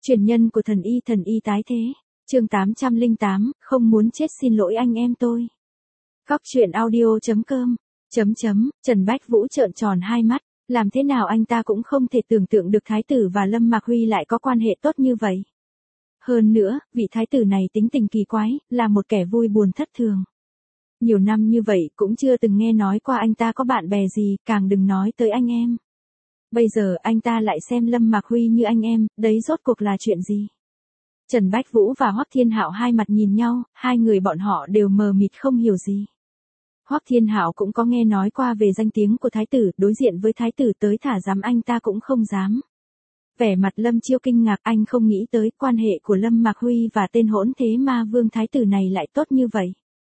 Truyền nhân của thần y tái thế. Chương 808, không muốn chết xin lỗi anh em tôi. Góc truyện audio.com. Trần Bách Vũ trợn tròn hai mắt, làm thế nào anh ta cũng không thể tưởng tượng được thái tử và Lâm Mạc Huy lại có quan hệ tốt như vậy. Hơn nữa, vị thái tử này tính tình kỳ quái, là một kẻ vui buồn thất thường. Nhiều năm như vậy cũng chưa từng nghe nói qua anh ta có bạn bè gì, càng đừng nói tới anh em. Bây giờ anh ta lại xem Lâm Mạc Huy như anh em, đấy rốt cuộc là chuyện gì? Trần Bách Vũ và Hoắc Thiên Hạo hai mặt nhìn nhau, hai người bọn họ đều mờ mịt không hiểu gì. Hoắc Thiên Hạo cũng có nghe nói qua về danh tiếng của thái tử, đối diện với thái tử tới thả dám anh ta cũng không dám. Vẻ mặt Lâm Chiêu kinh ngạc, anh không nghĩ tới quan hệ của Lâm Mạc Huy và tên hỗn thế ma vương thái tử này lại tốt như vậy.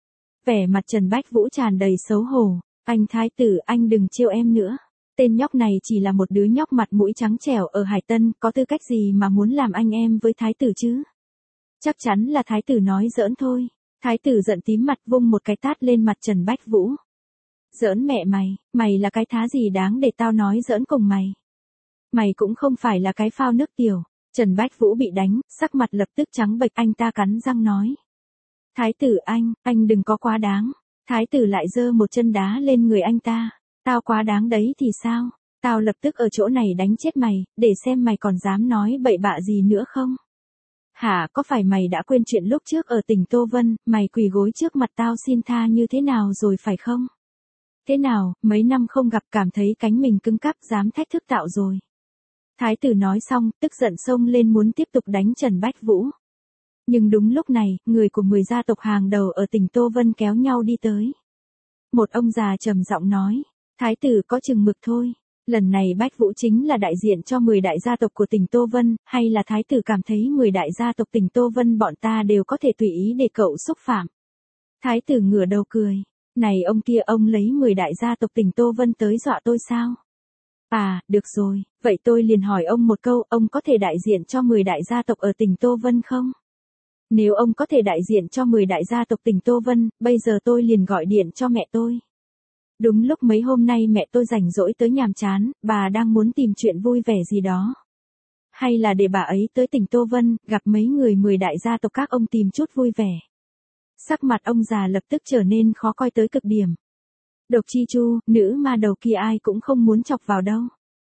Vẻ mặt Trần Bách Vũ tràn đầy xấu hổ, anh thái tử anh đừng trêu em nữa. Tên nhóc này chỉ là một đứa nhóc mặt mũi trắng trẻo ở Hải Tân, có tư cách gì mà muốn làm anh em với thái tử chứ? Chắc chắn là thái tử nói giỡn thôi. Thái tử giận tím mặt vung một cái tát lên mặt Trần Bách Vũ. Giỡn mẹ mày là cái thá gì đáng để tao nói giỡn cùng mày. Mày cũng không phải là cái phao nước tiểu. Trần Bách Vũ bị đánh, sắc mặt lập tức trắng bệch, anh ta cắn răng nói. Thái tử anh đừng có quá đáng. Thái tử lại giơ một chân đá lên người anh ta. Tao quá đáng đấy thì sao? Tao lập tức ở chỗ này đánh chết mày, để xem mày còn dám nói bậy bạ gì nữa không? Hả, có phải mày đã quên chuyện lúc trước ở tỉnh Tô Vân, mày quỳ gối trước mặt tao xin tha như thế nào rồi phải không? Thế nào, mấy năm không gặp cảm thấy cánh mình cứng cáp dám thách thức tạo rồi. Thái tử nói xong, tức giận xông lên muốn tiếp tục đánh Trần Bách Vũ. Nhưng đúng lúc này, người của 10 gia tộc hàng đầu ở tỉnh Tô Vân kéo nhau đi tới. Một ông già trầm giọng nói. Thái tử có chừng mực thôi. Lần này Bách Vũ chính là đại diện cho 10 đại gia tộc của tỉnh Tô Vân, hay là thái tử cảm thấy 10 đại gia tộc tỉnh Tô Vân bọn ta đều có thể tùy ý để cậu xúc phạm. Thái tử ngửa đầu cười. Này ông kia, ông lấy 10 đại gia tộc tỉnh Tô Vân tới dọa tôi sao? À, được rồi, vậy tôi liền hỏi ông một câu, ông có thể đại diện cho 10 đại gia tộc ở tỉnh Tô Vân không? Nếu ông có thể đại diện cho 10 đại gia tộc tỉnh Tô Vân, bây giờ tôi liền gọi điện cho mẹ tôi. Đúng lúc mấy hôm nay mẹ tôi rảnh rỗi tới nhàm chán, bà đang muốn tìm chuyện vui vẻ gì đó. Hay là để bà ấy tới tỉnh Tô Vân, gặp mấy người 10 đại gia tộc các ông tìm chút vui vẻ. Sắc mặt ông già lập tức trở nên khó coi tới cực điểm. Độc Chi Chu, nữ ma đầu kia ai cũng không muốn chọc vào đâu.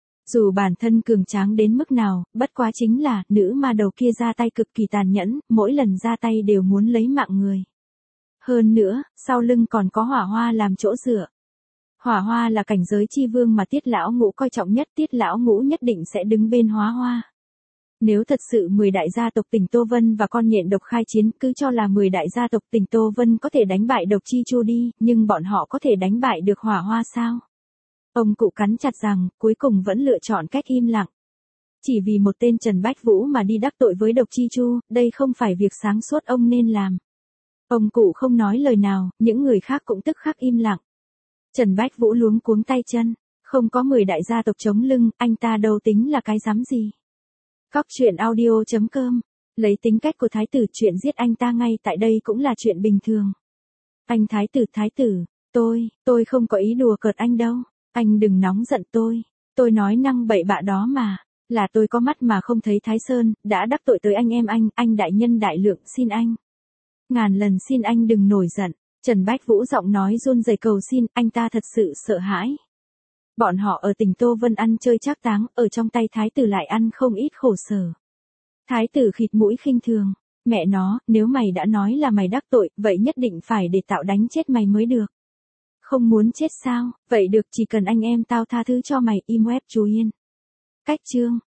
Dù bản thân cường tráng đến mức nào, bất quá chính là, nữ ma đầu kia ra tay cực kỳ tàn nhẫn, mỗi lần ra tay đều muốn lấy mạng người. Hơn nữa, sau lưng còn có Hỏa Hoa làm chỗ dựa. Hỏa Hoa là cảnh giới chi vương mà Tiết Lão Ngũ coi trọng nhất, Tiết Lão Ngũ nhất định sẽ đứng bên Hóa Hoa. Nếu thật sự 10 đại gia tộc tỉnh Tô Vân và con nhện độc khai chiến, cứ cho là 10 đại gia tộc tỉnh Tô Vân có thể đánh bại Độc Chi Chu đi, nhưng bọn họ có thể đánh bại được Hỏa Hoa sao? Ông cụ cắn chặt rằng, cuối cùng vẫn lựa chọn cách im lặng. Chỉ vì một tên Trần Bách Vũ mà đi đắc tội với Độc Chi Chu, đây không phải việc sáng suốt ông nên làm. Ông cụ không nói lời nào, những người khác cũng tức khắc im lặng. Trần Bách Vũ luống cuống tay chân, không có 10 đại gia tộc chống lưng, anh ta đâu tính là cái dám gì. Góc truyện audio.com, lấy tính cách của thái tử, chuyện giết anh ta ngay tại đây cũng là chuyện bình thường. Anh thái tử, tôi không có ý đùa cợt anh đâu, anh đừng nóng giận tôi nói năng bậy bạ đó mà, là tôi có mắt mà không thấy Thái Sơn, đã đắc tội tới anh em anh đại nhân đại lượng, xin anh. Ngàn lần xin anh đừng nổi giận. Trần Bách Vũ giọng nói run rẩy cầu xin, anh ta thật sự sợ hãi. Bọn họ ở tỉnh Tô Vân ăn chơi trác táng, ở trong tay thái tử lại ăn không ít khổ sở. Thái tử khịt mũi khinh thường, mẹ nó, nếu mày đã nói là mày đắc tội, vậy nhất định phải để tao đánh chết mày mới được. Không muốn chết sao, vậy được, chỉ cần anh em tao tha thứ cho mày, im web chú yên. Cách chương.